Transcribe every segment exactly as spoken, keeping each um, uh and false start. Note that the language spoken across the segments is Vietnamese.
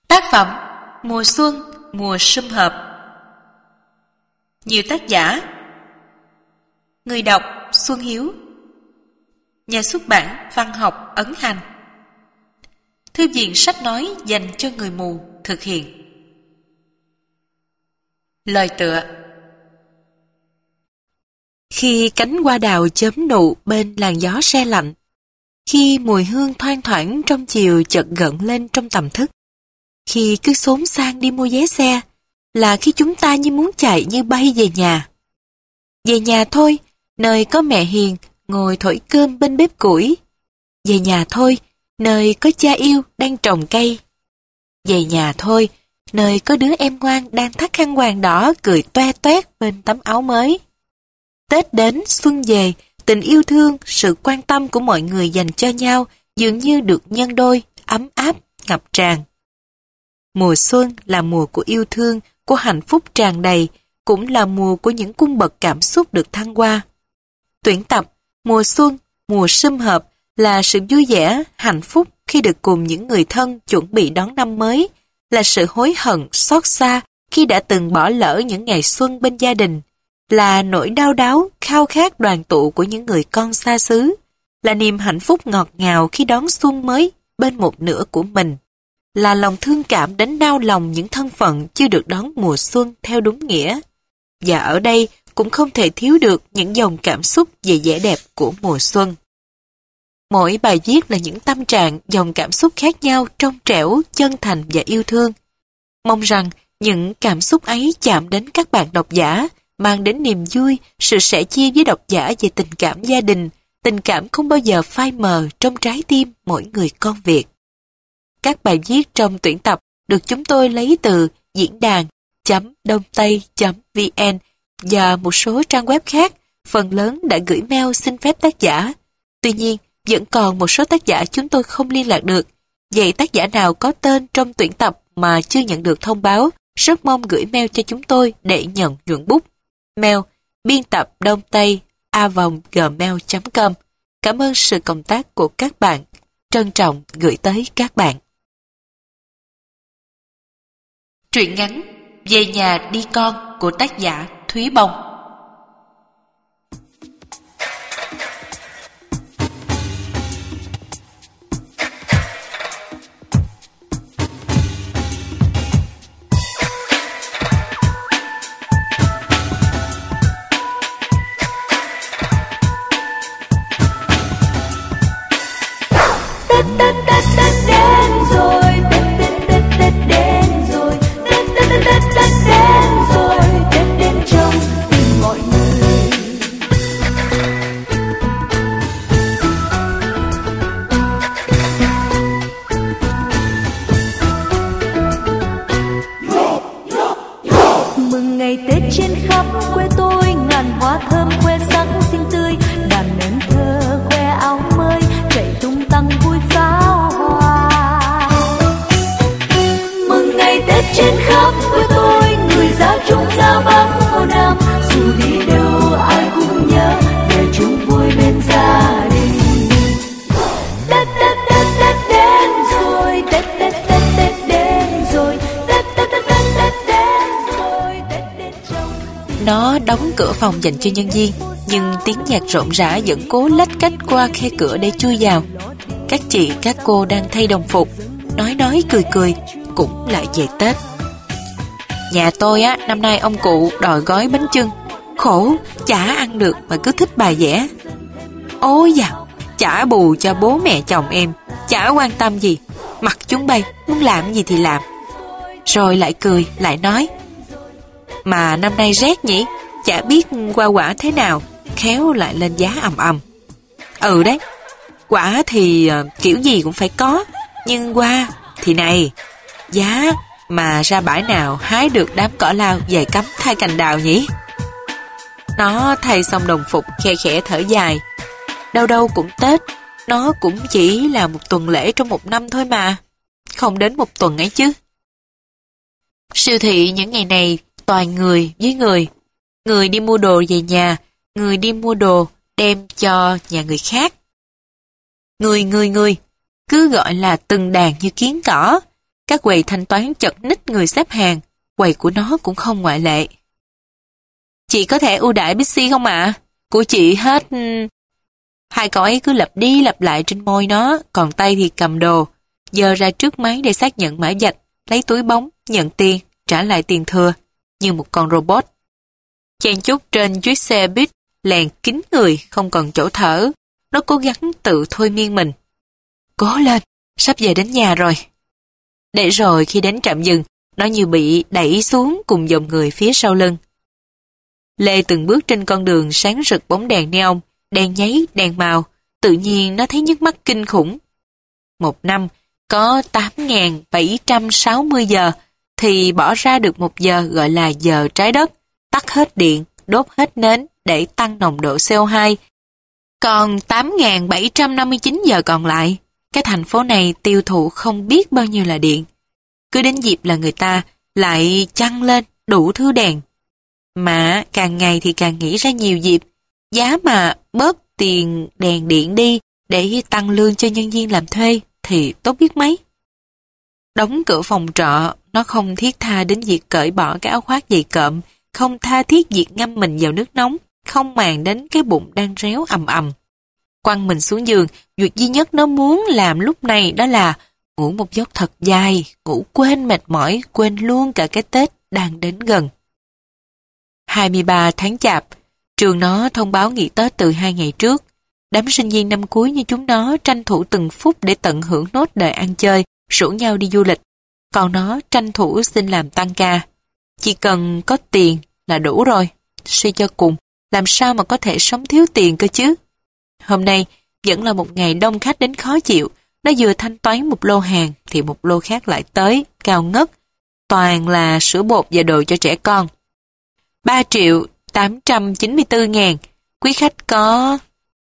Tác phẩm Mùa xuân, mùa sum họp. Nhiều tác giả. Người đọc Xuân Hiếu. Nhà xuất bản Văn học Ấn Hành. Thư viện sách nói dành cho người mù thực hiện. Lời tựa: khi cánh hoa đào chớm nụ bên làn gió se lạnh, khi mùi hương thoang thoảng trong chiều chợt gợn lên trong tầm thức, khi cứ xốn sang đi mua vé xe, là khi chúng ta như muốn chạy như bay về nhà. Về nhà thôi, nơi có mẹ hiền ngồi thổi cơm bên bếp củi. Về nhà thôi, nơi có cha yêu đang trồng cây. Về nhà thôi, nơi có đứa em ngoan đang thắt khăn quàng đỏ cười toe toét bên tấm áo mới. Tết đến, xuân về, tình yêu thương, sự quan tâm của mọi người dành cho nhau dường như được nhân đôi, ấm áp, ngập tràn. Mùa xuân là mùa của yêu thương, của hạnh phúc tràn đầy, cũng là mùa của những cung bậc cảm xúc được thăng hoa. Tuyển tập Mùa xuân, mùa sum họp là sự vui vẻ, hạnh phúc khi được cùng những người thân chuẩn bị đón năm mới, là sự hối hận, xót xa khi đã từng bỏ lỡ những ngày xuân bên gia đình, là nỗi đau đáu, khao khát đoàn tụ của những người con xa xứ, là niềm hạnh phúc ngọt ngào khi đón xuân mới bên một nửa của mình, là lòng thương cảm đến đau lòng những thân phận chưa được đón mùa xuân theo đúng nghĩa. Và ở đây cũng không thể thiếu được những dòng cảm xúc về vẻ đẹp của mùa xuân. Mỗi bài viết là những tâm trạng, dòng cảm xúc khác nhau, trong trẻo, chân thành và yêu thương. Mong rằng những cảm xúc ấy chạm đến các bạn độc giả, mang đến niềm vui, sự sẻ chia với độc giả về tình cảm gia đình, tình cảm không bao giờ phai mờ trong trái tim mỗi người con Việt. Các bài viết trong tuyển tập được chúng tôi lấy từ diễn đàn chấm đông tây chấm vn và một số trang web khác, phần lớn đã gửi mail xin phép tác giả. Tuy nhiên, vẫn còn một số tác giả chúng tôi không liên lạc được. Vậy tác giả nào có tên trong tuyển tập mà chưa nhận được thông báo, rất mong gửi mail cho chúng tôi để nhận nhuận bút. Mail biên tập đông tây a vòng gmail chấm com. Cảm ơn sự cộng tác của các bạn. Trân trọng gửi tới các bạn. Truyện ngắn Về nhà đi con của tác giả Thúy Bông. Nó đóng cửa phòng dành cho nhân viên, nhưng tiếng nhạc rộn rã vẫn cố lách cách qua khe cửa để chui vào. Các chị, các cô đang thay đồng phục, nói nói cười cười, cũng lại về Tết. Nhà tôi á, năm nay ông cụ đòi gói bánh chưng. Khổ, chả ăn được mà cứ thích bài vẽ. Ôi da, chả bù cho bố mẹ chồng em, chả quan tâm gì. Mặc chúng bay, muốn làm gì thì làm. Rồi lại cười, lại nói: mà năm nay rét nhỉ, chả biết hoa quả thế nào, khéo lại lên giá ầm ầm. Ừ đấy, quả thì uh, kiểu gì cũng phải có, nhưng hoa thì này, giá mà ra bãi nào hái được đám cỏ lao về cắm thay cành đào nhỉ. Nó thay xong đồng phục khe khẽ thở dài. Đâu đâu cũng Tết, nó cũng chỉ là một tuần lễ trong một năm thôi mà, không đến một tuần ấy chứ. Siêu thị những ngày này toàn người với người. Người đi mua đồ về nhà, người đi mua đồ đem cho nhà người khác. Người người người, cứ gọi là từng đàn như kiến cỏ. Các quầy thanh toán chật ních người xếp hàng, quầy của nó cũng không ngoại lệ. Chị có thể ưu đãi Bixi không ạ? Của chị hết... Hai cậu ấy cứ lặp đi lặp lại trên môi nó, còn tay thì cầm đồ, giơ ra trước máy để xác nhận mã vạch, lấy túi bóng, nhận tiền, trả lại tiền thừa, như một con robot. Chen chúc trên chiếc xe buýt, lèn kín người, không còn chỗ thở. Nó cố gắng tự thôi miên mình. Cố lên, sắp về đến nhà rồi. Để rồi khi đến trạm dừng, nó như bị đẩy xuống cùng dòng người phía sau lưng. Lê từng bước trên con đường sáng rực bóng đèn neon, đèn nháy, đèn màu, tự nhiên nó thấy nhức mắt kinh khủng. Một năm, có tám nghìn bảy trăm sáu mươi giờ, thì bỏ ra được một giờ gọi là giờ trái đất, tắt hết điện, đốt hết nến để tăng nồng độ xê o hai. Còn tám nghìn bảy trăm năm mươi chín giờ còn lại, cái thành phố này tiêu thụ không biết bao nhiêu là điện. Cứ đến dịp là người ta lại chăng lên đủ thứ đèn. Mà càng ngày thì càng nghĩ ra nhiều dịp, giá mà bớt tiền đèn điện đi để tăng lương cho nhân viên làm thuê thì tốt biết mấy. Đóng cửa phòng trọ, nó không thiết tha đến việc cởi bỏ cái áo khoác dày cộm, không tha thiết việc ngâm mình vào nước nóng, không màng đến cái bụng đang réo ầm ầm. Quăng mình xuống giường, việc duy nhất nó muốn làm lúc này đó là ngủ một giấc thật dài, ngủ quên mệt mỏi, quên luôn cả cái Tết đang đến gần. hai mươi ba tháng Chạp, trường nó thông báo nghỉ Tết từ hai ngày trước. Đám sinh viên năm cuối như chúng nó tranh thủ từng phút để tận hưởng nốt đời ăn chơi, rủ nhau đi du lịch. Còn nó tranh thủ xin làm tăng ca. Chỉ cần có tiền là đủ rồi. Suy cho cùng, làm sao mà có thể sống thiếu tiền cơ chứ? Hôm nay vẫn là một ngày đông khách đến khó chịu. Nó vừa thanh toán một lô hàng thì một lô khác lại tới, cao ngất. Toàn là sữa bột và đồ cho trẻ con. ba triệu tám trăm chín mươi tư ngàn. Quý khách có...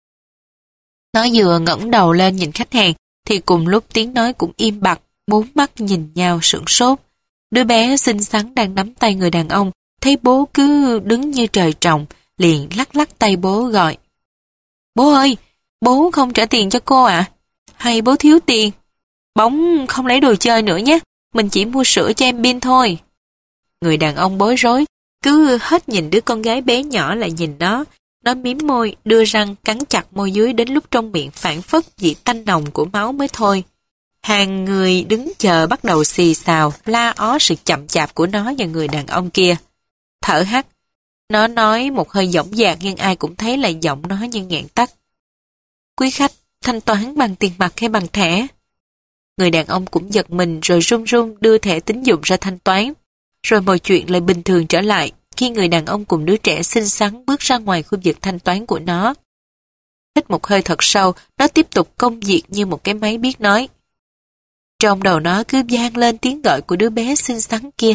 Nó vừa ngẩng đầu lên nhìn khách hàng thì cùng lúc tiếng nói cũng im bặt, bốn mắt nhìn nhau sửng sốt. Đứa bé xinh xắn đang nắm tay người đàn ông, thấy bố cứ đứng như trời trồng, liền lắc lắc tay bố gọi. Bố ơi, bố không trả tiền cho cô ạ? À? Hay bố thiếu tiền? Bóng không lấy đồ chơi nữa nhé, mình chỉ mua sữa cho em Bin thôi. Người đàn ông bối rối, cứ hết nhìn đứa con gái bé nhỏ lại nhìn nó. Nó mím môi, đưa răng cắn chặt môi dưới đến lúc trong miệng phảng phất vị tanh nồng của máu mới thôi. Hàng người đứng chờ bắt đầu xì xào, la ó sự chậm chạp của nó và người đàn ông kia. Thở hắt, nó nói một hơi dõng dạc nhưng ai cũng thấy là giọng nó như nghẹn tắt. Quý khách, thanh toán bằng tiền mặt hay bằng thẻ? Người đàn ông cũng giật mình rồi run run đưa thẻ tín dụng ra thanh toán. Rồi mọi chuyện lại bình thường trở lại khi người đàn ông cùng đứa trẻ xinh xắn bước ra ngoài khu vực thanh toán của nó. Hít một hơi thật sâu, nó tiếp tục công việc như một cái máy biết nói. Trong đầu nó cứ vang lên tiếng gọi của đứa bé xinh xắn kia.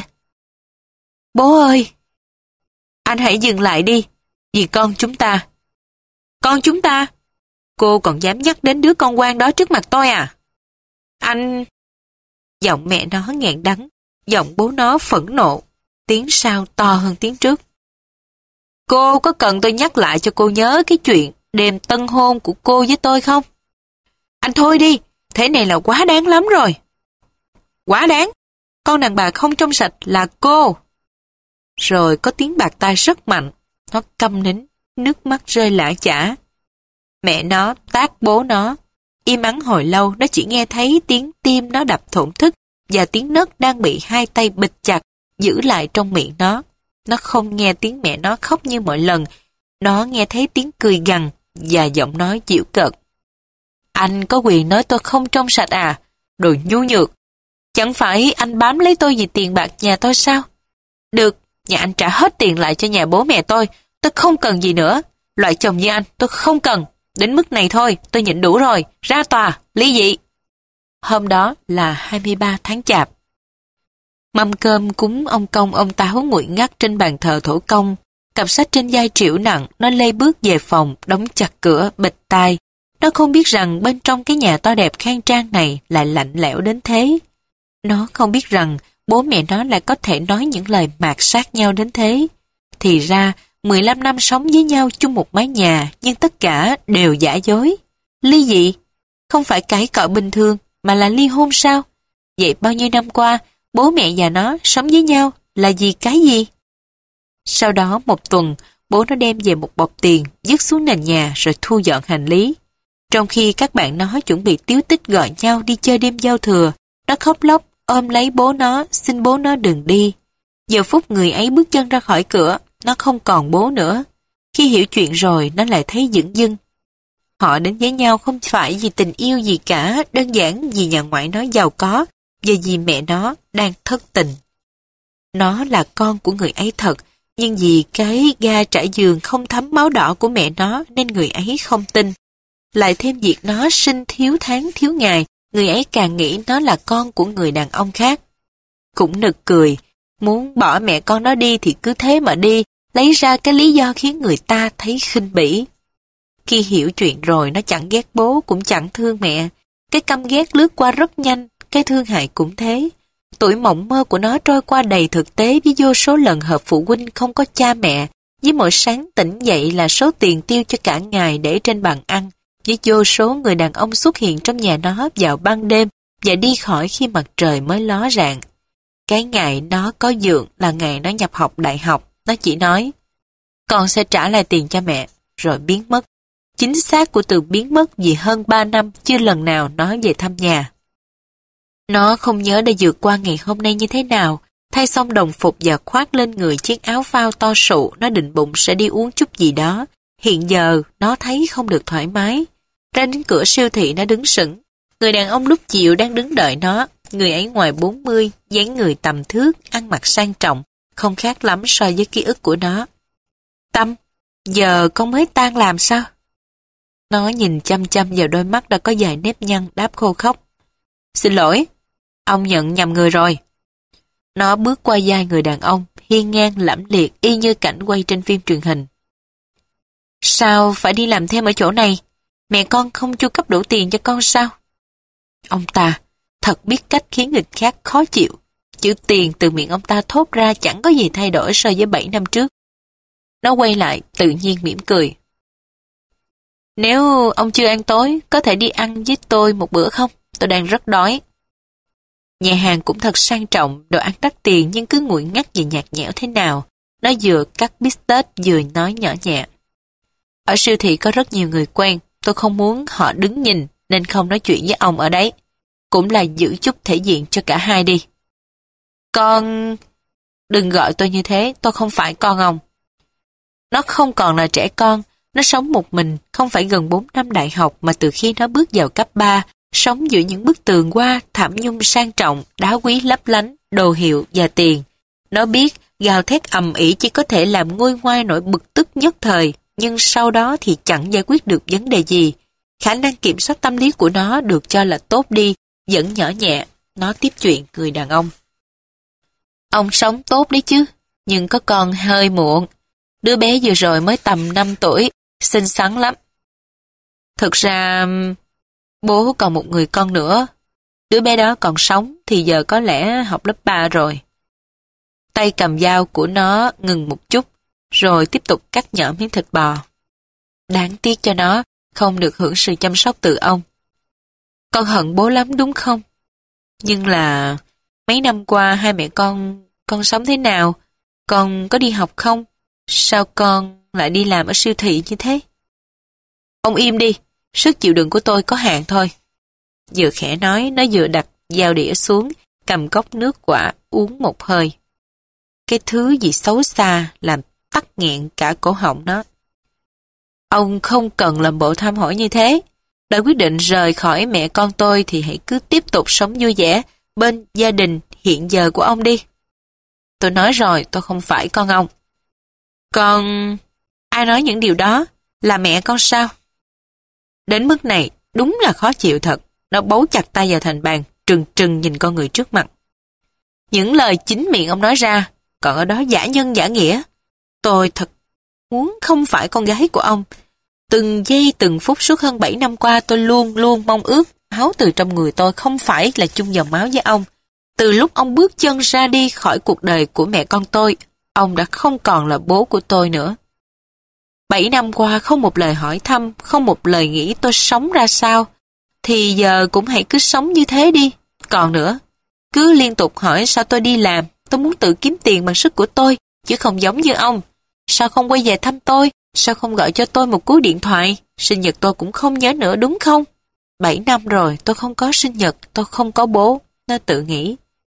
Bố ơi! Anh hãy dừng lại đi, vì con chúng ta. Con chúng ta? Cô còn dám nhắc đến đứa con quan đó trước mặt tôi à? Anh... Giọng mẹ nó nghẹn đắng, giọng bố nó phẫn nộ, tiếng sau to hơn tiếng trước. Cô có cần tôi nhắc lại cho cô nhớ cái chuyện đêm tân hôn của cô với tôi không? Anh thôi đi, thế này là quá đáng lắm rồi. Quá đáng? Con đàn bà không trong sạch là cô. Rồi có tiếng bạt tai rất mạnh, nó câm nín, nước mắt rơi lã chã. Mẹ nó tát bố nó. Im ắng hồi lâu, nó chỉ nghe thấy tiếng tim nó đập thổn thức và tiếng nấc đang bị hai tay bịt chặt, giữ lại trong miệng nó. Nó không nghe tiếng mẹ nó khóc như mọi lần. Nó nghe thấy tiếng cười gằn và giọng nói giễu cợt. Anh có quyền nói tôi không trong sạch à? Đồ nhu nhược. Chẳng phải anh bám lấy tôi vì tiền bạc nhà tôi sao? Được, nhà anh trả hết tiền lại cho nhà bố mẹ tôi. Tôi không cần gì nữa. Loại chồng như anh tôi không cần. Đến mức này thôi, tôi nhịn đủ rồi. Ra tòa, ly dị. Hôm đó là hai mươi ba tháng Chạp. Mâm cơm cúng ông công ông táo nguội ngắt trên bàn thờ thổ công. Cặp sách trên vai trĩu nặng, nó lê bước về phòng, đóng chặt cửa, bịt tai. Nó không biết rằng bên trong cái nhà to đẹp khang trang này lại lạnh lẽo đến thế. Nó không biết rằng bố mẹ nó lại có thể nói những lời mạt sát nhau đến thế. Thì ra, mười lăm năm sống với nhau chung một mái nhà, nhưng tất cả đều giả dối. Ly dị? Không phải cãi cọ bình thường, mà là ly hôn sao? Vậy bao nhiêu năm qua, bố mẹ và nó sống với nhau là vì cái gì? Sau đó một tuần, bố nó đem về một bọc tiền, dứt xuống nền nhà rồi thu dọn hành lý. Trong khi các bạn nó chuẩn bị tíu tích gọi nhau đi chơi đêm giao thừa, nó khóc lóc, ôm lấy bố nó, xin bố nó đừng đi. Giờ phút người ấy bước chân ra khỏi cửa, nó không còn bố nữa. Khi hiểu chuyện rồi, nó lại thấy dửng dưng. Họ đến với nhau không phải vì tình yêu gì cả, đơn giản vì nhà ngoại nó giàu có, và vì mẹ nó đang thất tình. Nó là con của người ấy thật, nhưng vì cái ga trải giường không thấm máu đỏ của mẹ nó nên người ấy không tin. Lại thêm việc nó sinh thiếu tháng thiếu ngày, người ấy càng nghĩ nó là con của người đàn ông khác. Cũng nực cười, muốn bỏ mẹ con nó đi thì cứ thế mà đi, lấy ra cái lý do khiến người ta thấy khinh bỉ. Khi hiểu chuyện rồi nó chẳng ghét bố cũng chẳng thương mẹ. Cái căm ghét lướt qua rất nhanh, cái thương hại cũng thế. Tuổi mộng mơ của nó trôi qua đầy thực tế với vô số lần họp phụ huynh không có cha mẹ, với mỗi sáng tỉnh dậy là số tiền tiêu cho cả ngày để trên bàn ăn, với vô số người đàn ông xuất hiện trong nhà nó vào ban đêm và đi khỏi khi mặt trời mới ló rạng. Cái ngày nó có dượng là ngày nó nhập học đại học, nó chỉ nói, con sẽ trả lại tiền cho mẹ, rồi biến mất. Chính xác của từ biến mất vì hơn ba năm chưa lần nào nó về thăm nhà. Nó không nhớ đã vượt qua ngày hôm nay như thế nào, thay xong đồng phục và khoác lên người chiếc áo phao to sụ, nó định bụng sẽ đi uống chút gì đó. Hiện giờ, nó thấy không được thoải mái. Ra đến cửa siêu thị nó đứng sững. Người đàn ông lúc chiều đang đứng đợi nó, người ấy ngoài bốn mươi, dáng người tầm thước, ăn mặc sang trọng, không khác lắm so với ký ức của nó. Tâm, giờ con mới tan làm sao? Nó nhìn chăm chăm vào đôi mắt đã có vài nếp nhăn đáp khô khóc. Xin lỗi, ông nhận nhầm người rồi. Nó bước qua vai người đàn ông, hiên ngang lẫm liệt y như cảnh quay trên phim truyền hình. Sao phải đi làm thêm ở chỗ này? Mẹ con không chu cấp đủ tiền cho con sao? Ông ta thật biết cách khiến người khác khó chịu. Chữ tiền từ miệng ông ta thốt ra chẳng có gì thay đổi so với bảy năm trước. Nó quay lại, tự nhiên mỉm cười. Nếu ông chưa ăn tối, có thể đi ăn với tôi một bữa không? Tôi đang rất đói. Nhà hàng cũng thật sang trọng, đồ ăn đắt tiền nhưng cứ nguội ngắt và nhạt nhẽo thế nào. Nó vừa cắt bít tết vừa nói nhỏ nhẹ. Ở siêu thị có rất nhiều người quen, tôi không muốn họ đứng nhìn nên không nói chuyện với ông ở đấy. Cũng là giữ chút thể diện cho cả hai đi. Con... Đừng gọi tôi như thế, tôi không phải con ông. Nó không còn là trẻ con, nó sống một mình, không phải gần bốn năm đại học mà từ khi nó bước vào cấp ba, sống giữa những bức tường hoa, thảm nhung sang trọng, đá quý lấp lánh, đồ hiệu và tiền. Nó biết gào thét ầm ĩ chỉ có thể làm nguôi ngoai nỗi bực tức nhất thời, nhưng sau đó thì chẳng giải quyết được vấn đề gì. Khả năng kiểm soát tâm lý của nó được cho là tốt đi, vẫn nhỏ nhẹ. Nó tiếp chuyện người đàn ông. Ông sống tốt đấy chứ, nhưng có con hơi muộn. Đứa bé vừa rồi mới tầm năm tuổi, xinh xắn lắm. Thực ra, bố còn một người con nữa. Đứa bé đó còn sống thì giờ có lẽ học lớp ba rồi. Tay cầm dao của nó ngừng một chút, rồi tiếp tục cắt nhỏ miếng thịt bò. Đáng tiếc cho nó, không được hưởng sự chăm sóc từ ông. Con hận bố lắm đúng không? Nhưng là mấy năm qua hai mẹ con, con sống thế nào? Con có đi học không? Sao con lại đi làm ở siêu thị như thế? Ông im đi, sức chịu đựng của tôi có hạn thôi. Vừa khẽ nói, nó vừa đặt dao đĩa xuống, cầm cốc nước quả, uống một hơi. Cái thứ gì xấu xa làm tắc nghẹn cả cổ họng nó. Ông không cần làm bộ tham hỏi như thế. Đã quyết định rời khỏi mẹ con tôi thì hãy cứ tiếp tục sống vui vẻ bên gia đình hiện giờ của ông đi. Tôi nói rồi, tôi không phải con ông. Con... Ai nói những điều đó? Là mẹ con sao? Đến mức này, đúng là khó chịu thật. Nó bấu chặt tay vào thành bàn, trừng trừng nhìn con người trước mặt. Những lời chính miệng ông nói ra, còn ở đó giả nhân giả nghĩa. Tôi thật muốn không phải con gái của ông. Từng giây từng phút suốt hơn bảy năm qua tôi luôn luôn mong ước máu từ trong người tôi không phải là chung dòng máu với ông. Từ lúc ông bước chân ra đi khỏi cuộc đời của mẹ con tôi, ông đã không còn là bố của tôi nữa. Bảy năm qua không một lời hỏi thăm, không một lời nghĩ tôi sống ra sao, thì giờ cũng hãy cứ sống như thế đi. Còn nữa, Cứ liên tục hỏi sao tôi đi làm, tôi muốn tự kiếm tiền bằng sức của tôi, chứ không giống như ông. Sao không quay về thăm tôi? Sao không gọi cho tôi một cú điện thoại? Sinh nhật tôi cũng không nhớ nữa đúng không? Bảy năm rồi tôi không có sinh nhật, tôi không có bố. Nó tự nghĩ.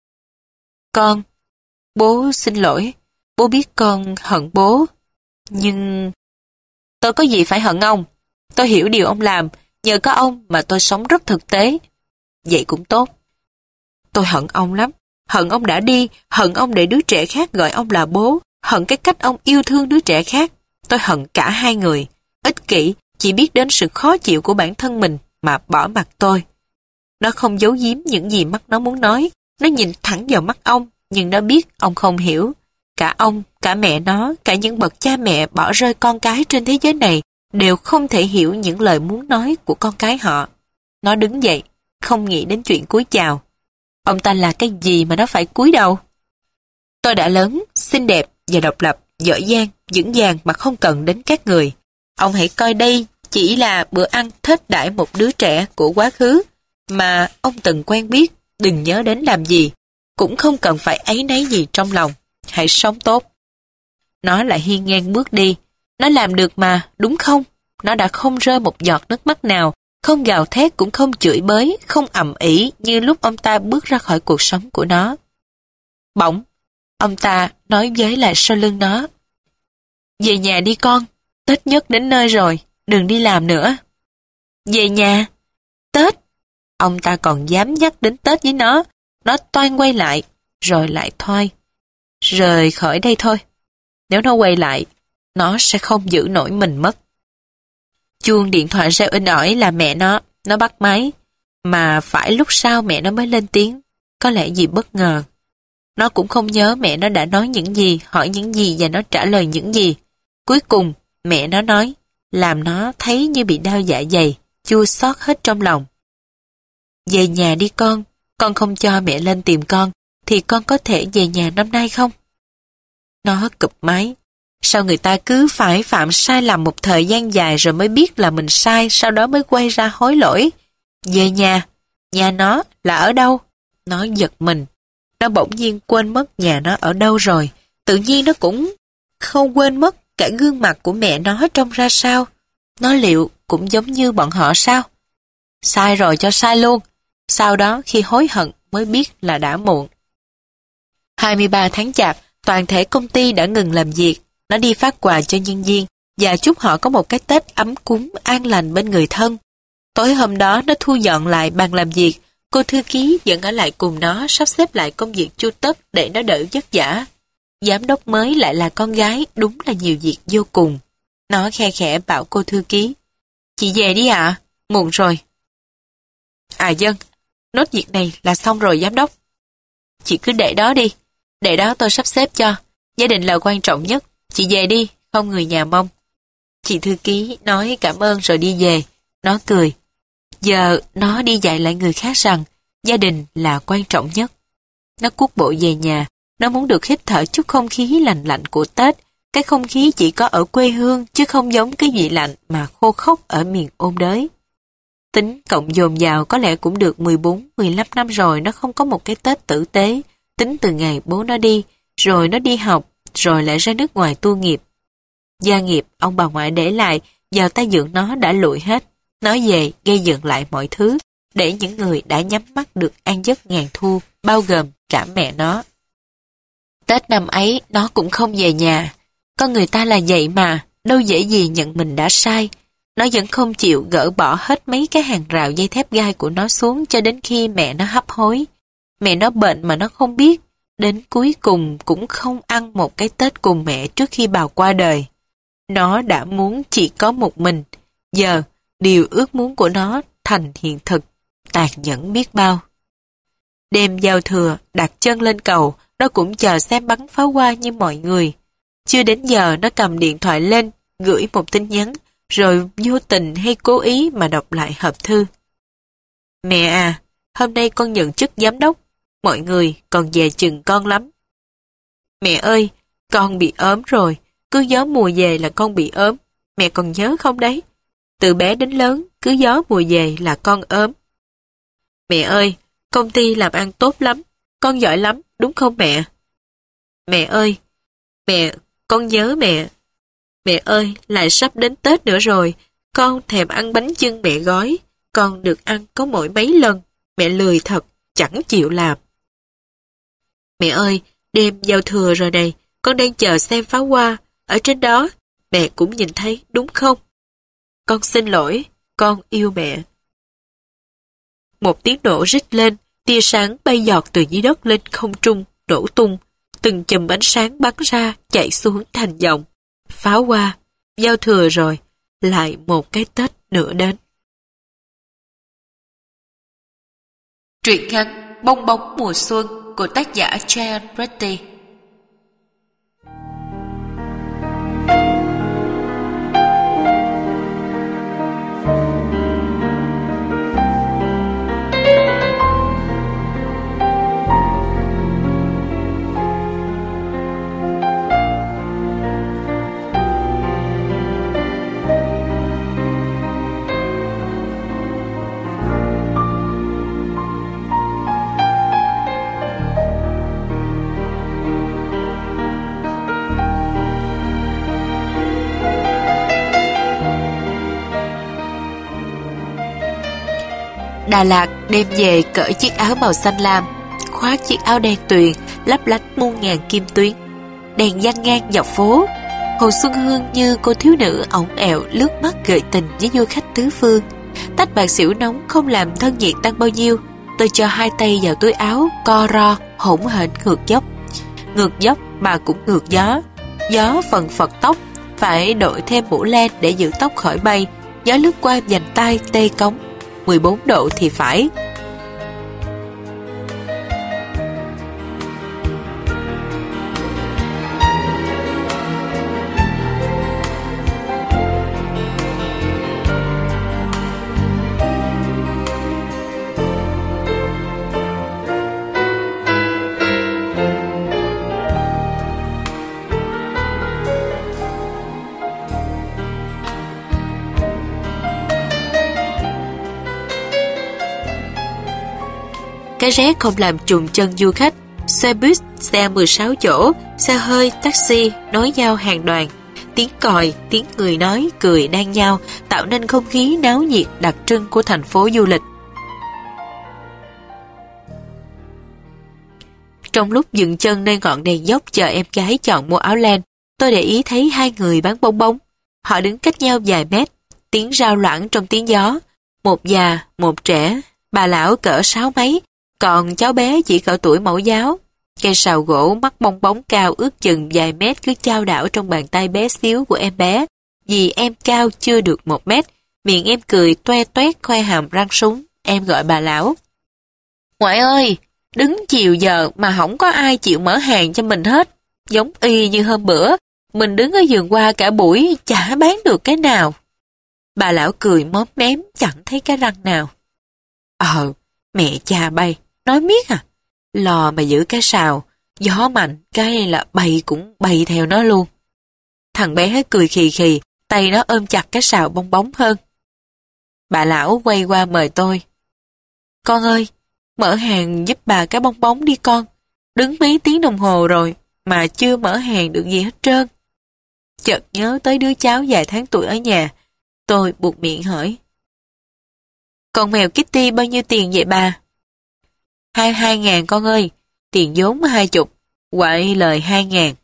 Con, bố xin lỗi. Bố biết con hận bố. Nhưng tôi có gì phải hận ông? Tôi hiểu điều ông làm. Nhờ có ông mà tôi sống rất thực tế. Vậy cũng tốt. Tôi hận ông lắm. Hận ông đã đi. Hận ông để đứa trẻ khác gọi ông là bố. Hận cái cách ông yêu thương đứa trẻ khác. Tôi hận cả hai người. Ích kỷ, chỉ biết đến sự khó chịu của bản thân mình mà bỏ mặc tôi. Nó không giấu giếm những gì mắt nó muốn nói. Nó nhìn thẳng vào mắt ông, nhưng nó biết ông không hiểu. Cả ông, cả mẹ nó, cả những bậc cha mẹ bỏ rơi con cái trên thế giới này đều không thể hiểu những lời muốn nói của con cái họ. Nó đứng dậy, không nghĩ đến chuyện cúi chào. Ông ta là cái gì mà nó phải cúi đầu? Tôi đã lớn, xinh đẹp và độc lập, giỏi giang, vững vàng mà không cần đến các người. Ông hãy coi đây chỉ là bữa ăn thết đãi một đứa trẻ của quá khứ mà ông từng quen biết, đừng nhớ đến làm gì, cũng không cần phải áy náy gì trong lòng. Hãy sống tốt. Nó lại hiên ngang bước đi. Nó làm được mà, đúng không? Nó đã không rơi một giọt nước mắt nào, không gào thét cũng không chửi bới, không ầm ĩ như lúc ông ta bước ra khỏi cuộc sống của nó. Bỗng, ông ta nói với lại sau lưng nó. Về nhà đi con, Tết nhất đến nơi rồi, đừng đi làm nữa. Về nhà? Tết? Ông ta còn dám nhắc đến Tết với nó. Nó toan quay lại, rồi lại thoai. Rời khỏi đây thôi. Nếu nó quay lại, nó sẽ không giữ nổi mình mất. Chuông điện thoại reo inh ỏi là mẹ nó. Nó bắt máy. Mà phải lúc sau mẹ nó mới lên tiếng. Có lẽ gì bất ngờ. Nó cũng không nhớ mẹ nó đã nói những gì, hỏi những gì và nó trả lời những gì. Cuối cùng, mẹ nó nói, làm nó thấy như bị đau dạ dày, chua xót hết trong lòng. Về nhà đi con, con không cho mẹ lên tìm con, thì con có thể về nhà năm nay không? Nó cụp máy. Sao người ta cứ phải phạm sai lầm một thời gian dài rồi mới biết là mình sai, sau đó mới quay ra hối lỗi? Về nhà, nhà nó là ở đâu? Nó giật mình. Nó bỗng nhiên quên mất nhà nó ở đâu rồi. Tự nhiên nó cũng không quên mất cả gương mặt của mẹ nó trông ra sao. Nó liệu cũng giống như bọn họ sao? Sai rồi cho sai luôn. Sau đó khi hối hận mới biết là đã muộn. hai mươi ba tháng Chạp, toàn thể công ty đã ngừng làm việc. Nó đi phát quà cho nhân viên và chúc họ có một cái Tết ấm cúng an lành bên người thân. Tối hôm đó nó thu dọn lại bàn làm việc. Cô thư ký vẫn ở lại cùng nó sắp xếp lại công việc chu tất để nó đỡ vất vả. Giám đốc mới lại là con gái, đúng là nhiều việc vô cùng. Nó khe khẽ bảo cô thư ký. Chị về đi ạ, muộn rồi. À dân, nốt việc này là xong rồi giám đốc. Chị cứ để đó đi, để đó tôi sắp xếp cho. Gia đình là quan trọng nhất, chị về đi, không người nhà mong. Chị thư ký nói cảm ơn rồi đi về. Nó cười. Giờ nó đi dạy lại người khác rằng gia đình là quan trọng nhất. Nó cuốc bộ về nhà. Nó muốn được hít thở chút không khí lành lạnh của Tết. Cái không khí chỉ có ở quê hương chứ không giống cái vị lạnh mà khô khốc ở miền ôn đới. Tính cộng dồn vào có lẽ cũng được mười bốn mười lăm năm rồi nó không có một cái Tết tử tế. Tính từ ngày bố nó đi, rồi nó đi học, rồi lại ra nước ngoài tu nghiệp. Gia nghiệp ông bà ngoại để lại vào tay dưỡng nó đã lụi hết. Nó về gây dựng lại mọi thứ để những người đã nhắm mắt được an giấc ngàn thu, bao gồm cả mẹ nó. Tết năm ấy nó cũng không về nhà. Con người ta là vậy mà, đâu dễ gì nhận mình đã sai. Nó vẫn không chịu gỡ bỏ hết mấy cái hàng rào dây thép gai của nó xuống cho đến khi mẹ nó hấp hối. Mẹ nó bệnh mà nó không biết, đến cuối cùng cũng không ăn một cái Tết cùng mẹ trước khi bà qua đời. Nó đã muốn chỉ có một mình, giờ điều ước muốn của nó thành hiện thực, tàn nhẫn biết bao. Đêm giao thừa, đặt chân lên cầu, nó cũng chờ xem bắn pháo hoa như mọi người. Chưa đến giờ nó cầm điện thoại lên, gửi một tin nhắn, rồi vô tình hay cố ý mà đọc lại hộp thư. Mẹ à, hôm nay con nhận chức giám đốc, mọi người còn dè chừng con lắm. Mẹ ơi, con bị ốm rồi, cứ gió mùa về là con bị ốm, mẹ còn nhớ không đấy? Từ bé đến lớn, cứ gió mùa về là con ốm. Mẹ ơi, công ty làm ăn tốt lắm, con giỏi lắm, đúng không mẹ? Mẹ ơi, mẹ, con nhớ mẹ. Mẹ ơi, lại sắp đến Tết nữa rồi, con thèm ăn bánh chưng mẹ gói, con được ăn có mỗi mấy lần, mẹ lười thật, chẳng chịu làm. Mẹ ơi, đêm giao thừa rồi này, con đang chờ xem pháo hoa, ở trên đó, mẹ cũng nhìn thấy, đúng không? Con xin lỗi, con yêu mẹ. Một tiếng nổ rít lên, tia sáng bay giọt từ dưới đất lên không trung, nổ tung, từng chùm ánh sáng bắn ra, chạy xuống thành dòng. Pháo hoa, giao thừa rồi, lại một cái Tết nữa đến. Truyện ngắn Bong bóng mùa xuân của tác giả Cheyenne Pretty. Đà Lạt đem về cởi chiếc áo màu xanh lam, khoác chiếc áo đen tuyền, lấp lánh muôn ngàn kim tuyến. Đèn dang ngang dọc phố, Hồ Xuân Hương như cô thiếu nữ ỏng ẹo lướt mắt gợi tình với du khách tứ phương. Tách bạc xỉu nóng không làm thân nhiệt tăng bao nhiêu. Tôi cho hai tay vào túi áo, co ro, hỗn hển ngược dốc. Ngược dốc mà cũng ngược gió. Gió phần phật tóc, phải đội thêm mũ len để giữ tóc khỏi bay. Gió lướt qua vành tai tê cống. mười bốn độ thì phải. Cái rét không làm trùng chân du khách. Xe buýt, xe mười sáu chỗ, xe hơi, taxi nối nhau hàng đoàn. Tiếng còi, tiếng người nói, cười đan nhau tạo nên không khí náo nhiệt đặc trưng của thành phố du lịch. Trong lúc dừng chân nơi ngọn đèn dốc chờ em gái chọn mua áo len, tôi để ý thấy hai người bán bong bóng. Họ đứng cách nhau vài mét, tiếng rao loãng trong tiếng gió. Một già, một trẻ, bà lão cỡ sáu mấy, còn cháu bé chỉ cỡ tuổi mẫu giáo. Cây sào gỗ mắc bong bóng cao ước chừng vài mét cứ chao đảo trong bàn tay bé xíu của em bé. Vì em cao chưa được một mét, miệng em cười toe toét khoe hàm răng súng. Em gọi bà lão. Ngoại ơi, đứng chiều giờ mà không có ai chịu mở hàng cho mình hết. Giống y như hôm bữa, mình đứng ở vườn hoa cả buổi chả bán được cái nào. Bà lão cười móm mém chẳng thấy cái răng nào. Ờ, mẹ cha bay, nói miết à. Lò mà giữ cái sào, gió mạnh, cái là bay cũng bay theo nó luôn. Thằng bé cười khì khì, tay nó ôm chặt cái sào bong bóng hơn. Bà lão quay qua mời tôi. Con ơi, mở hàng giúp bà cái bong bóng đi con. Đứng mấy tiếng đồng hồ rồi, mà chưa mở hàng được gì hết trơn. Chợt nhớ tới đứa cháu vài tháng tuổi ở nhà, tôi buột miệng hỏi. Con mèo Kitty bao nhiêu tiền vậy bà? Hai hai ngàn con ơi, tiền vốn hai chục, quậy lời hai ngàn.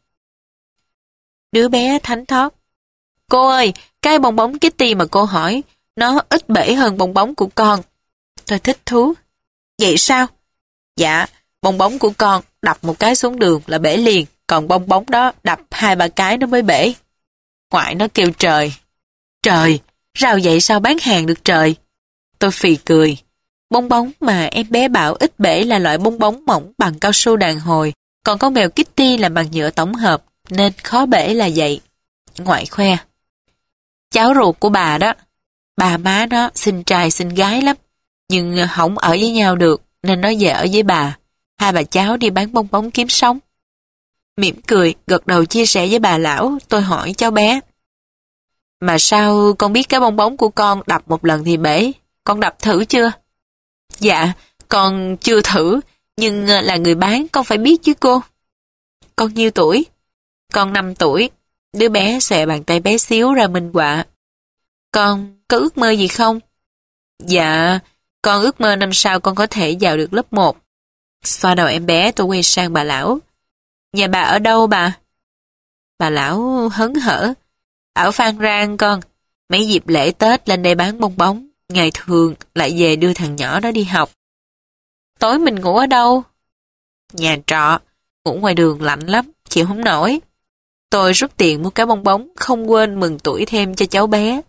Đứa bé thánh thót. Cô ơi, cái bong bóng Kitty mà cô hỏi, nó ít bể hơn bong bóng của con. Tôi thích thú. Vậy sao? Dạ, bong bóng của con đập một cái xuống đường là bể liền, còn bong bóng đó đập hai ba cái nó mới bể. Ngoại nó kêu trời. Trời, rao vậy sao bán hàng được trời? Tôi phì cười. Bong bóng mà em bé bảo ít bể là loại bong bóng mỏng bằng cao su đàn hồi, còn con mèo Kitty là bằng nhựa tổng hợp, nên khó bể là vậy. Ngoại khoe. Cháu ruột của bà đó, bà má nó xinh trai xinh gái lắm, nhưng không ở với nhau được, nên nó về ở với bà. Hai bà cháu đi bán bong bóng kiếm sống. Mỉm cười, gật đầu chia sẻ với bà lão, tôi hỏi cháu bé. Mà sao con biết cái bong bóng của con đập một lần thì bể? Con đập thử chưa? Dạ, con chưa thử, Nhưng là người bán con phải biết chứ cô. Con nhiêu tuổi? Con năm tuổi. Đứa bé xòe bàn tay bé xíu ra minh họa. Con có ước mơ gì không? Dạ, con ước mơ năm sau con có thể vào được lớp một. Xoa đầu em bé, tôi quay sang bà lão. Nhà bà ở đâu bà? Bà lão hớn hở. Ở Phan Rang con. Mấy dịp lễ Tết lên đây bán bong bóng. Ngày thường lại về đưa thằng nhỏ đó đi học. Tối mình ngủ ở đâu? Nhà trọ. Ngủ ngoài đường lạnh lắm, chịu không nổi. Tôi rút tiền mua cái bong bóng, không quên mừng tuổi thêm cho cháu bé.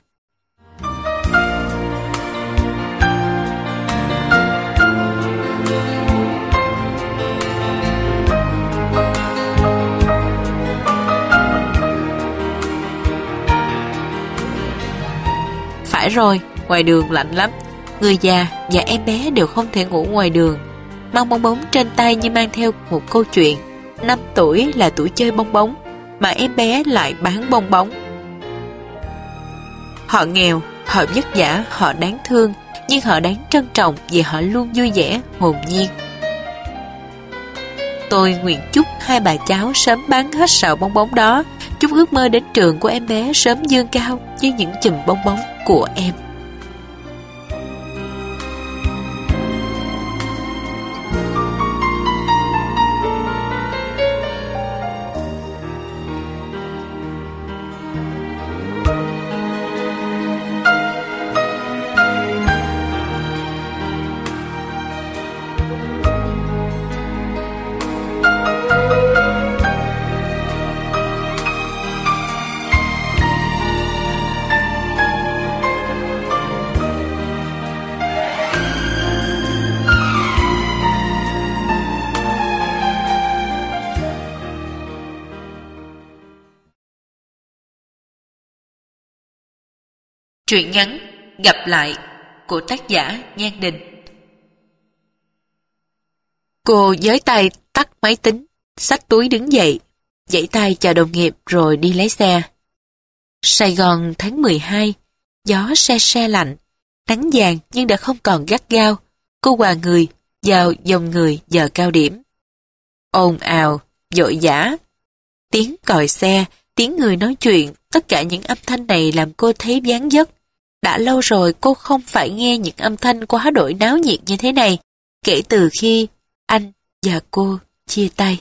Phải rồi, ngoài đường lạnh lắm. Người già và em bé đều không thể ngủ ngoài đường. Mang bong bóng trên tay như mang theo một câu chuyện. Năm tuổi là tuổi chơi bong bóng, mà em bé lại bán bong bóng. Họ nghèo, họ vất vả, họ đáng thương, nhưng họ đáng trân trọng vì họ luôn vui vẻ, hồn nhiên. Tôi nguyện chúc hai bà cháu sớm bán hết sào bong bóng đó, chúc ước mơ đến trường của em bé sớm vươn cao như những chùm bong bóng của em. Truyện ngắn Gặp lại của tác giả Nhan Đình. Cô giới tay tắt máy tính, xách túi đứng dậy, giãy tay chào đồng nghiệp rồi đi lấy xe. Sài Gòn tháng mười hai, gió se se lạnh, nắng vàng nhưng đã không còn gắt gao. Cô hòa người vào dòng người giờ cao điểm. Ồn ào, vội vã, tiếng còi xe, tiếng người nói chuyện, tất cả những âm thanh này làm cô thấy ván vất. Đã lâu rồi cô không phải nghe những âm thanh quá đổi náo nhiệt như thế này, kể từ khi anh và cô chia tay.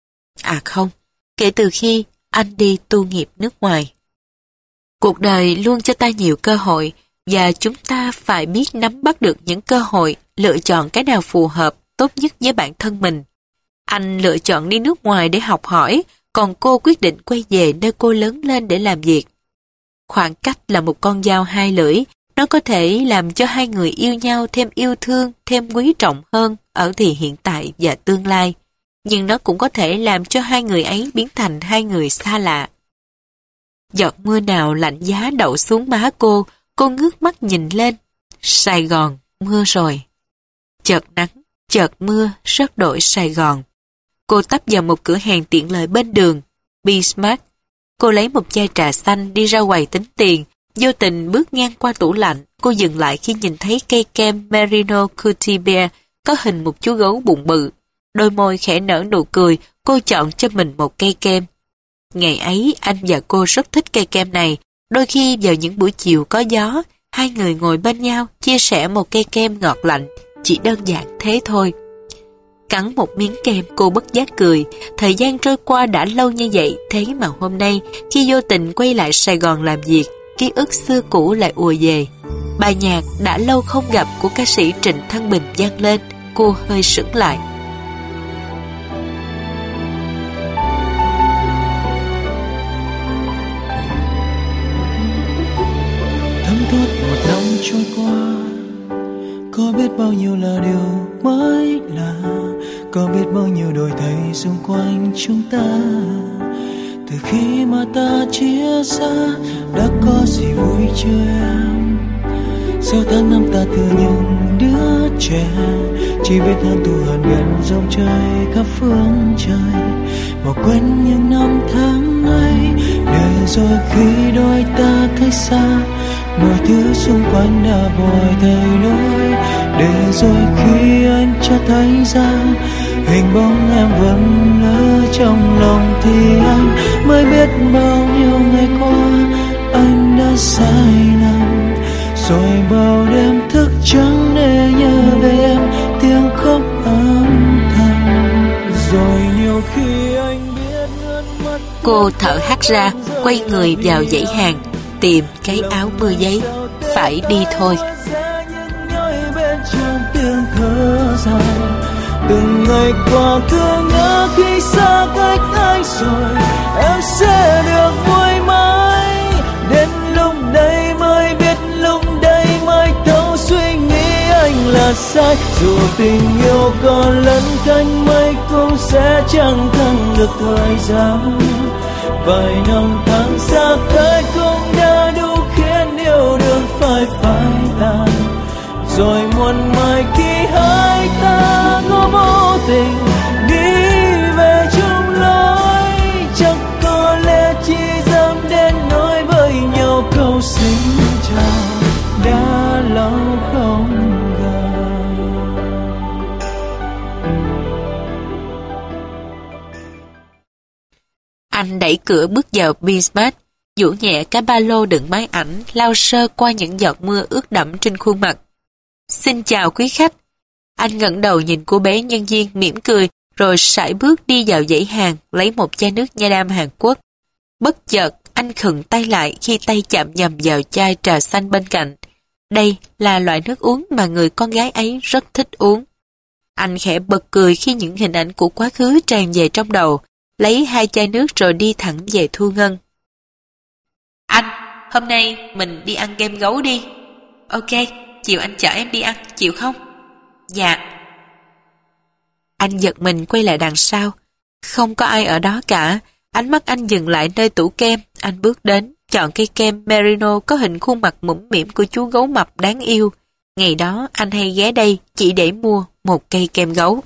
À không, kể từ khi anh đi tu nghiệp nước ngoài. Cuộc đời luôn cho ta nhiều cơ hội, và chúng ta phải biết nắm bắt được những cơ hội, lựa chọn cái nào phù hợp, tốt nhất với bản thân mình. Anh lựa chọn đi nước ngoài để học hỏi, còn cô quyết định quay về nơi cô lớn lên để làm việc. Khoảng cách là một con dao hai lưỡi, nó có thể làm cho hai người yêu nhau thêm yêu thương, thêm quý trọng hơn ở thì hiện tại và tương lai. Nhưng nó cũng có thể làm cho hai người ấy biến thành hai người xa lạ. Giọt mưa nào lạnh giá đậu xuống má cô, cô ngước mắt nhìn lên. Sài Gòn, mưa rồi. Chợt nắng, chợt mưa, rất đổi Sài Gòn. Cô tấp vào một cửa hàng tiện lợi bên đường, Bismarck. Cô lấy một chai trà xanh đi ra quầy tính tiền, vô tình bước ngang qua tủ lạnh. Cô dừng lại khi nhìn thấy cây kem Merino Cutie Bear có hình một chú gấu bụng bự. Đôi môi khẽ nở nụ cười, cô chọn cho mình một cây kem. Ngày ấy anh và cô rất thích cây kem này. Đôi khi vào những buổi chiều có gió, hai người ngồi bên nhau chia sẻ một cây kem ngọt lạnh, chỉ đơn giản thế thôi. Cắn một miếng kem cô bất giác cười. Thời gian trôi qua đã lâu như vậy, thế mà hôm nay khi vô tình quay lại Sài Gòn làm việc, ký ức xưa cũ lại ùa về. Bài nhạc đã lâu không gặp của ca sĩ Trịnh Thăng Bình vang lên. Cô hơi sững lại. Thấm thoát một năm trôi qua, có biết bao nhiêu là điều mới lạ, có biết bao nhiêu đổi thay xung quanh chúng ta. Từ khi mà ta chia xa, đã có gì vui chưa em? Sau tháng năm ta từ những đứa trẻ, chỉ biết hơn thù hận gần dòng trời khắp phương trời, bỏ quên những năm tháng ấy. Để rồi khi đôi ta cách xa, mọi thứ xung quanh đã vội thay đổi. Để rồi khi anh cho thấy ra Hình bóng em vẫn lỡ trong lòng thì anh mới biết bao nhiêu ngày qua anh đã sai lầm. Rồi bao đêm thức trắng để nhớ về em, tiếng khóc âm thầm. Rồi nhiều khi anh biết nước mắt. Cô thở hắt ra, quay người vào dãy hàng, tìm cái áo mưa giấy. Phải đi thôi. Từng ngày qua thương nhớ khi xa cách anh rồi, em sẽ được vui mãi. Đến lúc đây mới biết, lúc đây mới thấu suy nghĩ anh là sai. Dù tình yêu có lẫn cánh mây cũng sẽ chẳng thắng được thời gian. Vài năm tháng xa cách cũng đã đủ khiến yêu đương phải phai tàn. Rồi muộn mãi khi hai ta có vô tình đi về chung lối, chắc có lẽ chỉ dám đến nói với nhau câu xin chào đã lâu không gặp. Anh đẩy cửa bước vào Bismarck, duỗi nhẹ cái ba lô đựng máy ảnh, lau sơ qua những giọt mưa ướt đẫm trên khuôn mặt. Xin chào quý khách. Anh ngẩng đầu nhìn cô bé nhân viên mỉm cười, rồi sải bước đi vào dãy hàng, lấy một chai nước nha đam Hàn Quốc. Bất chợt, anh khựng tay lại khi tay chạm nhầm vào chai trà xanh bên cạnh. Đây là loại nước uống mà người con gái ấy rất thích uống. Anh khẽ bật cười khi những hình ảnh của quá khứ tràn về trong đầu, lấy hai chai nước rồi đi thẳng về Thu Ngân. Anh, hôm nay mình đi ăn kem gấu đi. Ok, chiều anh chở em đi ăn, chịu không? Dạ. Anh giật mình quay lại đằng sau. Không có ai ở đó cả. Ánh mắt anh dừng lại nơi tủ kem. Anh bước đến, chọn cây kem Merino có hình khuôn mặt mũm mĩm của chú gấu mập đáng yêu. Ngày đó anh hay ghé đây chỉ để mua một cây kem gấu.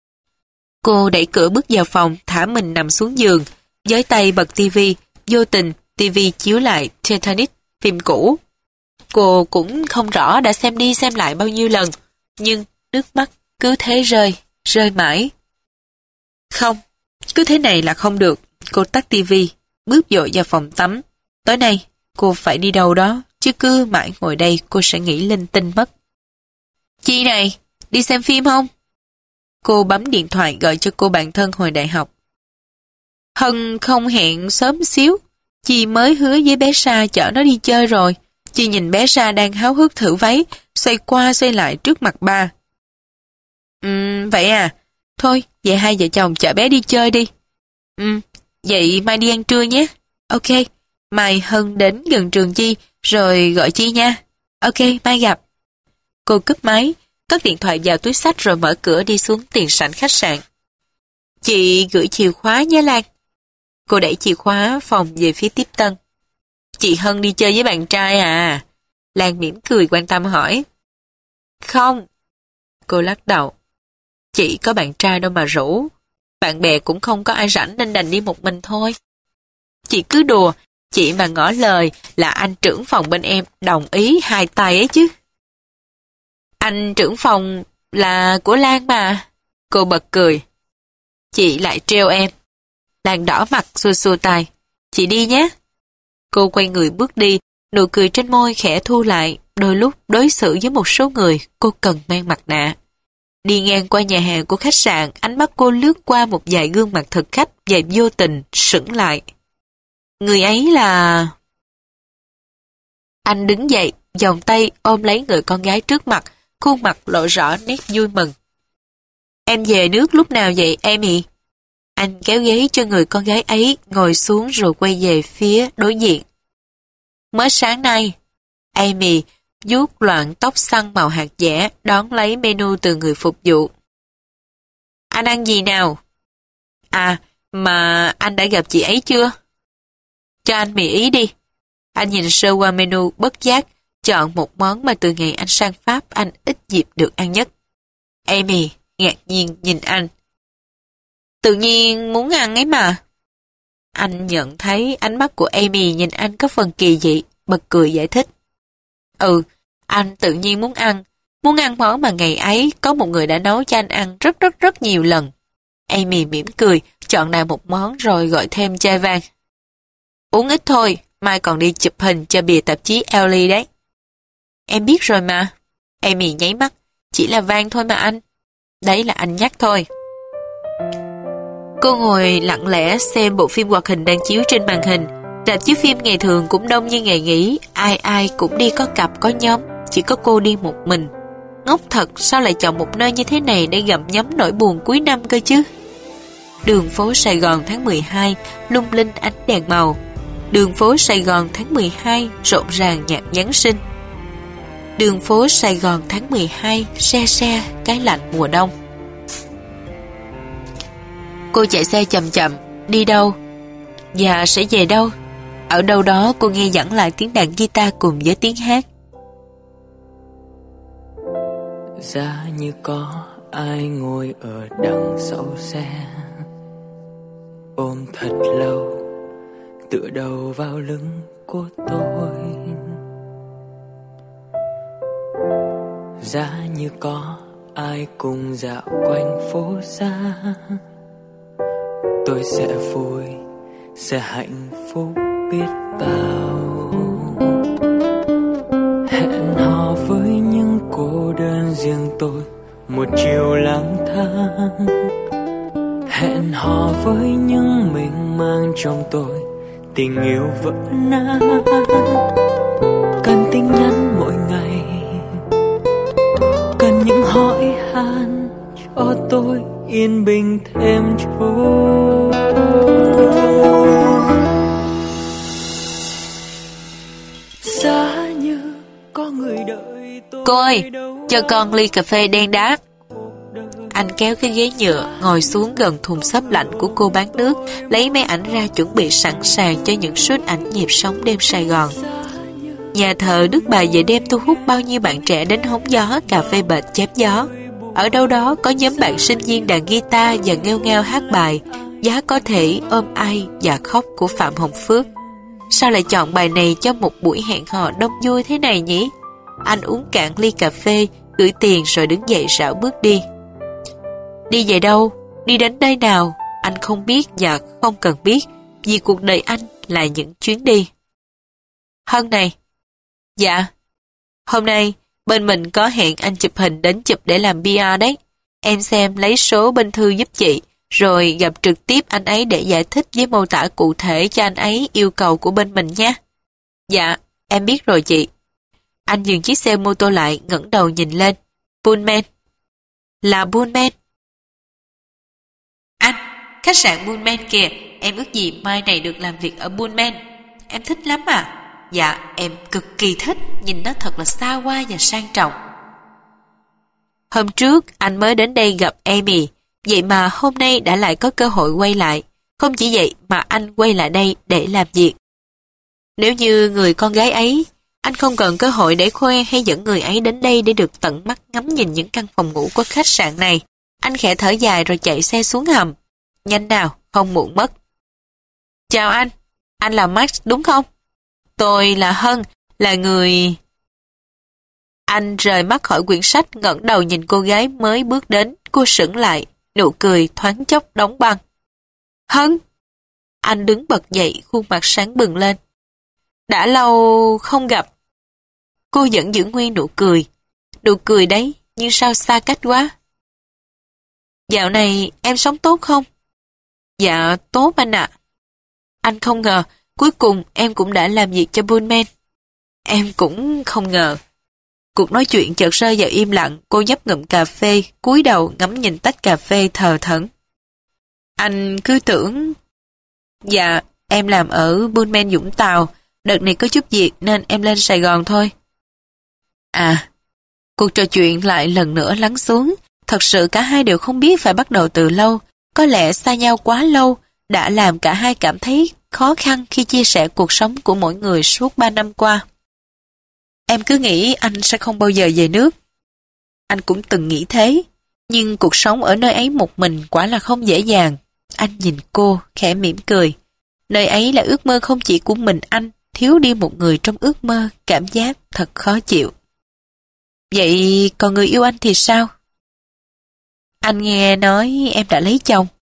Cô đẩy cửa bước vào phòng, thả mình nằm xuống giường, với tay bật tivi. Vô tình, tivi chiếu lại Titanic, phim cũ. Cô cũng không rõ đã xem đi xem lại bao nhiêu lần, nhưng nước mắt cứ thế rơi, rơi mãi. Không, cứ thế này là không được. Cô tắt tivi, bước vội vào phòng tắm. Tối nay, cô phải đi đâu đó, chứ cứ mãi ngồi đây cô sẽ nghĩ linh tinh mất. Chị này, đi xem phim không? Cô bấm điện thoại gọi cho cô bạn thân hồi đại học. Hân không hẹn sớm xíu, chị mới hứa với bé Sa chở nó đi chơi rồi. Chị nhìn bé Sa đang háo hức thử váy, xoay qua xoay lại trước mặt ba. Ừm, vậy à? Thôi, vậy hai vợ chồng chở bé đi chơi đi. Ừm, vậy mai đi ăn trưa nhé. Ok, mai Hân đến gần trường Chi, rồi gọi Chi nha. Ok, mai gặp. Cô cúp máy, cất điện thoại vào túi xách rồi mở cửa đi xuống tiền sảnh khách sạn. Chị gửi chìa khóa nhé Lan. Cô đẩy chìa khóa phòng về phía tiếp tân. Chị Hân đi chơi với bạn trai à? Lan mỉm cười quan tâm hỏi. Không. Cô lắc đầu. Chị có bạn trai đâu mà rủ. Bạn bè cũng không có ai rảnh nên đành đi một mình thôi. Chị cứ đùa, chị mà ngỏ lời là anh trưởng phòng bên em đồng ý hai tay ấy chứ. Anh trưởng phòng là của Lan mà. Cô bật cười. Chị lại trêu em. Lan đỏ mặt xua xua tay. Chị đi nhé. Cô quay người bước đi, nụ cười trên môi khẽ thu lại. Đôi lúc đối xử với một số người cô cần mang mặt nạ. Đi ngang qua nhà hàng của khách sạn, ánh mắt cô lướt qua một vài gương mặt thực khách và vô tình sững lại. Người ấy là... Anh đứng dậy, vòng tay ôm lấy người con gái trước mặt, khuôn mặt lộ rõ nét vui mừng. Em về nước lúc nào vậy Amy? Anh kéo ghế cho người con gái ấy ngồi xuống rồi quay về phía đối diện. Mới sáng nay, Amy vuốt loạn tóc xăn màu hạt dẻ đón lấy menu từ người phục vụ. Anh ăn gì nào? À, mà anh đã gặp chị ấy chưa? Cho anh mì Ý đi. Anh nhìn sơ qua menu bất giác, chọn một món mà từ ngày anh sang Pháp anh ít dịp được ăn nhất. Amy ngạc nhiên nhìn anh. Tự nhiên muốn ăn ấy mà. Anh nhận thấy ánh mắt của Amy nhìn anh có phần kỳ dị, bật cười giải thích. Ừ, anh tự nhiên muốn ăn. Muốn ăn món mà ngày ấy có một người đã nấu cho anh ăn rất rất rất nhiều lần. Amy mỉm cười, chọn đại một món rồi gọi thêm chai vang. Uống ít thôi, mai còn đi chụp hình cho bìa tạp chí Elle đấy. Em biết rồi mà. Amy nháy mắt, chỉ là vang thôi mà anh. Đấy là anh nhắc thôi. Cô ngồi lặng lẽ xem bộ phim hoạt hình đang chiếu trên màn hình. Rạp chiếu phim ngày thường cũng đông như ngày nghỉ, ai ai cũng đi có cặp có nhóm, chỉ có cô đi một mình. Ngốc thật, sao lại chọn một nơi như thế này để gặm nhấm nỗi buồn cuối năm cơ chứ? Đường phố Sài Gòn tháng mười hai lung linh ánh đèn màu. Đường phố Sài Gòn tháng mười hai rộn ràng nhạc Giáng sinh. Đường phố Sài Gòn tháng mười hai se se cái lạnh mùa đông. Cô chạy xe chậm chậm, đi đâu? Dạ sẽ về đâu? Ở đâu đó cô nghe dẫn lại tiếng đàn guitar cùng với tiếng hát. Giá như có ai ngồi ở đằng sau xe, ôm thật lâu, tựa đầu vào lưng của tôi. Giá như có ai cùng dạo quanh phố xa, tôi sẽ vui, sẽ hạnh phúc biết bao. Hẹn hò với những cô đơn riêng tôi một chiều lang thang. Hẹn hò với những mình mang trong tôi tình yêu vỡ nát. Cần tin nhắn mỗi ngày, cần những hỏi han cho tôi yên bình thêm chút. Giá như có người đợi tôi. Cô ơi, cho con ly cà phê đen đá. Anh kéo cái ghế nhựa ngồi xuống gần thùng xốp lạnh của cô bán nước, lấy máy ảnh ra chuẩn bị sẵn sàng cho những shoot ảnh nhịp sống đêm Sài Gòn. Nhà thờ Đức Bà về đêm thu hút bao nhiêu bạn trẻ đến hóng gió, cà phê bệt chém gió. Ở đâu đó có nhóm bạn sinh viên đàn guitar và nghêu ngao hát bài Giá có thể ôm ai và khóc của Phạm Hồng Phước. Sao lại chọn bài này cho một buổi hẹn hò đông vui thế này nhỉ? Anh uống cạn ly cà phê, gửi tiền rồi đứng dậy rảo bước đi. Đi về đâu? Đi đến nơi nào? Anh không biết và không cần biết, vì cuộc đời anh là những chuyến đi. Hân này. Dạ. Hôm nay, bên mình có hẹn anh chụp hình đến chụp để làm pê rờ đấy. Em xem lấy số bên thư giúp chị, rồi gặp trực tiếp anh ấy để giải thích với mô tả cụ thể cho anh ấy yêu cầu của bên mình nha. Dạ, em biết rồi chị. Anh dừng chiếc xe mô tô lại, ngẩng đầu nhìn lên. Pullman. Là Pullman. Anh, khách sạn Pullman kìa, em ước gì mai này được làm việc ở Pullman. Em thích lắm à? Dạ, em cực kỳ thích, nhìn nó thật là xa hoa và sang trọng. Hôm trước, anh mới đến đây gặp Amy, vậy mà hôm nay đã lại có cơ hội quay lại. Không chỉ vậy mà anh quay lại đây để làm việc. Nếu như người con gái ấy, anh không cần cơ hội để khoe hay dẫn người ấy đến đây để được tận mắt ngắm nhìn những căn phòng ngủ của khách sạn này. Anh khẽ thở dài rồi chạy xe xuống hầm. Nhanh nào, không muộn mất. Chào anh, anh là Max đúng không? Tôi là Hân, là người... Anh rời mắt khỏi quyển sách, ngẩng đầu nhìn cô gái mới bước đến. Cô sững lại, nụ cười thoáng chốc đóng băng. Hân! Anh đứng bật dậy, khuôn mặt sáng bừng lên. Đã lâu không gặp. Cô vẫn giữ nguyên nụ cười. Nụ cười đấy, nhưng sao xa cách quá. Dạo này em sống tốt không? Dạ, tốt anh ạ. Anh không ngờ, cuối cùng em cũng đã làm việc cho Pullman. Em cũng không ngờ. Cuộc nói chuyện chợt rơi vào im lặng, cô nhấp ngụm cà phê, cúi đầu ngắm nhìn tách cà phê thờ thẫn. Anh cứ tưởng... Dạ, em làm ở Pullman Vũng Tàu, đợt này có chút việc nên em lên Sài Gòn thôi. À, cuộc trò chuyện lại lần nữa lắng xuống. Thật sự cả hai đều không biết phải bắt đầu từ lâu. Có lẽ xa nhau quá lâu đã làm cả hai cảm thấy khó khăn khi chia sẻ cuộc sống của mỗi người suốt ba năm qua. Em cứ nghĩ anh sẽ không bao giờ về nước. Anh cũng từng nghĩ thế, nhưng cuộc sống ở nơi ấy một mình quả là không dễ dàng. Anh nhìn cô, khẽ mỉm cười. Nơi ấy là ước mơ không chỉ của mình anh, thiếu đi một người trong ước mơ, cảm giác thật khó chịu. Vậy còn người yêu anh thì sao? Anh nghe nói em đã lấy chồng.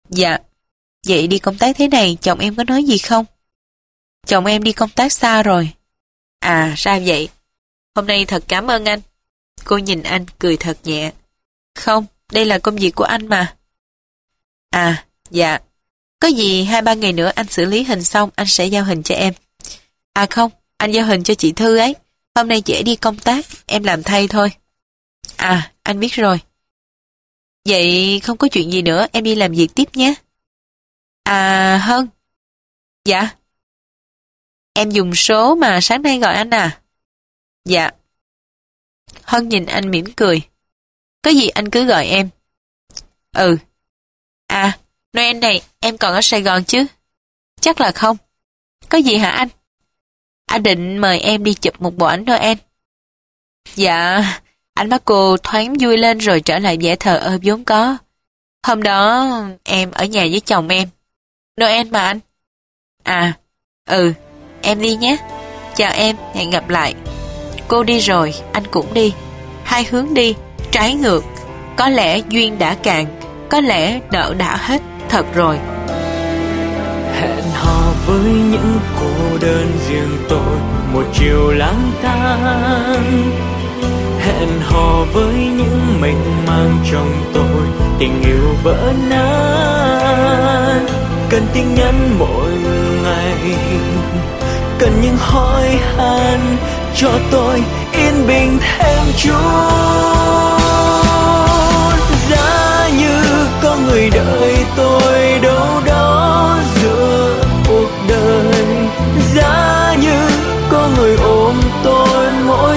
Dạ. Vậy đi công tác thế này chồng em có nói gì không? Chồng em đi công tác xa rồi. À ra vậy. Hôm nay thật cảm ơn anh. Cô nhìn anh cười thật nhẹ. Không, đây là công việc của anh mà. À, dạ. Có gì hai ba ngày nữa anh xử lý hình xong anh sẽ giao hình cho em. À không, anh giao hình cho chị Thư ấy. Hôm nay chị ấy đi công tác, em làm thay thôi. À, anh biết rồi. Vậy không có chuyện gì nữa, em đi làm việc tiếp nhé. À, Hân. Dạ. Em dùng số mà sáng nay gọi anh à? Dạ. Hân nhìn anh mỉm cười. Có gì anh cứ gọi em. Ừ. À, Noel này em còn ở Sài Gòn chứ? Chắc là không. Có gì hả anh? Anh định mời em đi chụp một bộ ảnh Noel. Dạ, anh bắt cô thoáng vui lên rồi trở lại vẻ thờ ơ vốn có. Hôm đó em ở nhà với chồng em. Noel mà anh. À, ừ, em đi nhé. Chào em, hẹn gặp lại. Cô đi rồi, anh cũng đi. Hai hướng đi, trái ngược. Có lẽ duyên đã cạn, có lẽ nợ đã hết thật rồi. Hẹn hò với những cô đơn riêng tôi, một chiều lang thang. Hẹn hò với những mênh mang trong tôi, tình yêu vỡ nát. Cần tin nhắn mỗi ngày, cần những hỏi han cho tôi yên bình thêm chút. Giá như có người đợi tôi đâu đó giữa cuộc đời, giá như có người ôm tôi mỗi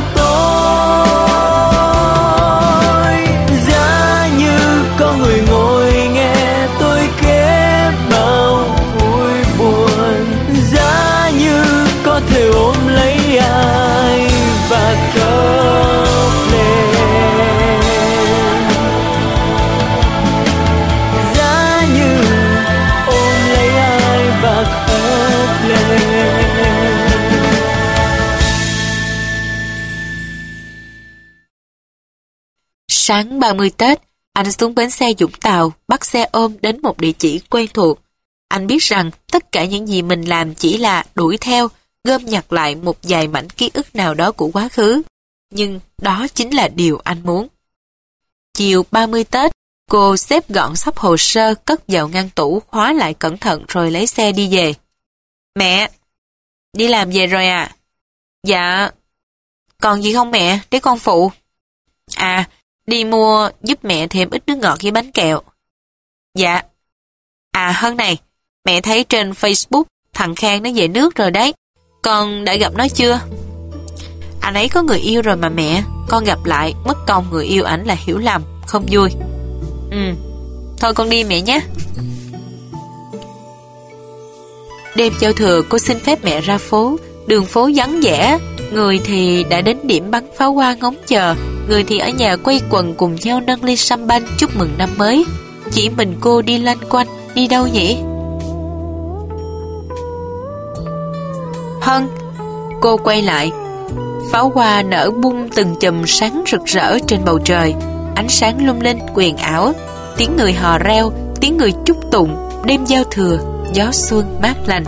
tối, giá như có người ngồi nghe tôi kể bao vui buồn, giá như có thể ôm lấy ai và khóc lên, giá như ôm lấy ai và khóc lên. Sáng ba mươi Tết, anh xuống bến xe Vũng Tàu, bắt xe ôm đến một địa chỉ quen thuộc. Anh biết rằng tất cả những gì mình làm chỉ là đuổi theo, gom nhặt lại một vài mảnh ký ức nào đó của quá khứ. Nhưng đó chính là điều anh muốn. Chiều ba mươi Tết, cô xếp gọn sắp hồ sơ cất vào ngăn tủ, khóa lại cẩn thận rồi lấy xe đi về. Mẹ, đi làm về rồi à? Dạ. Còn gì không mẹ, để con phụ. À, đi mua giúp mẹ thêm ít nước ngọt với bánh kẹo. Dạ. À Hân này, mẹ thấy trên Facebook thằng Khang nó về nước rồi đấy. Con đã gặp nó chưa? Anh ấy có người yêu rồi mà mẹ. Con gặp lại, mất công người yêu ảnh là hiểu lầm, không vui. Ừ, thôi con đi mẹ nhé. Đêm giao thừa cô xin phép mẹ ra phố. Đường phố vắng vẻ, người thì đã đến điểm bắn pháo hoa ngóng chờ, người thì ở nhà quây quần cùng nhau nâng ly sâm banh chúc mừng năm mới. Chỉ mình cô đi loanh quanh, đi đâu nhỉ? Hân, cô quay lại. Pháo hoa nở bung từng chùm sáng rực rỡ trên bầu trời, ánh sáng lung linh quyền ảo, tiếng người hò reo, tiếng người chúc tụng, đêm giao thừa, gió xuân mát lành.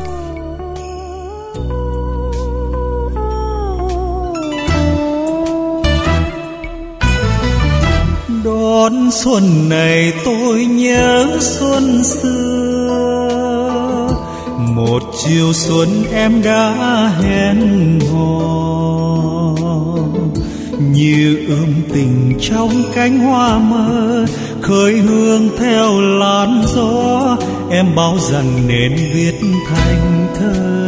Đón xuân này tôi nhớ xuân xưa, một chiều xuân em đã hẹn hò, như ươm tình trong cánh hoa mơ, khơi hương theo làn gió, em bao rằng nên viết thành thơ.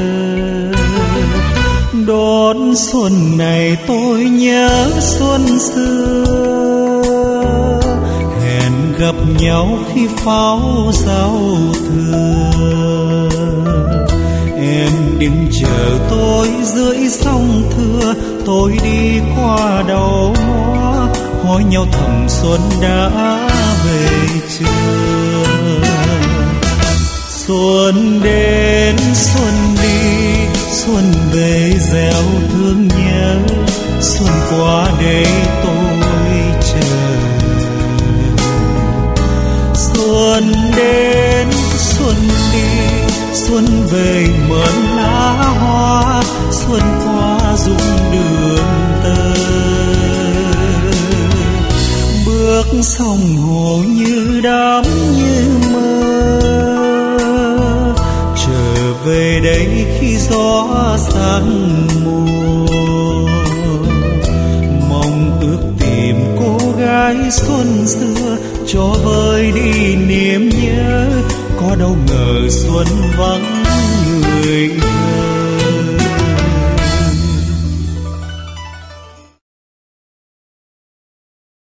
Đón xuân này tôi nhớ xuân xưa, hẹn gặp nhau khi pháo giao thừa. Em đừng chờ tôi dưới sông Thưa, tôi đi qua đầu ngõ, hỏi nhau thầm xuân đã về chưa. Xuân đến xuân đi, xuân về gieo thương nhớ, xuân qua đây tôi chờ. Xuân đến về mượn lá hoa, xuân qua rụng đường tơ. Bước sông hồ như đắm như mơ, trở về đây khi gió sang mùa. Mong ước tìm cô gái xuân xưa, cho vơi đi niềm nhớ, có đâu ngờ xuân vắng người thơ.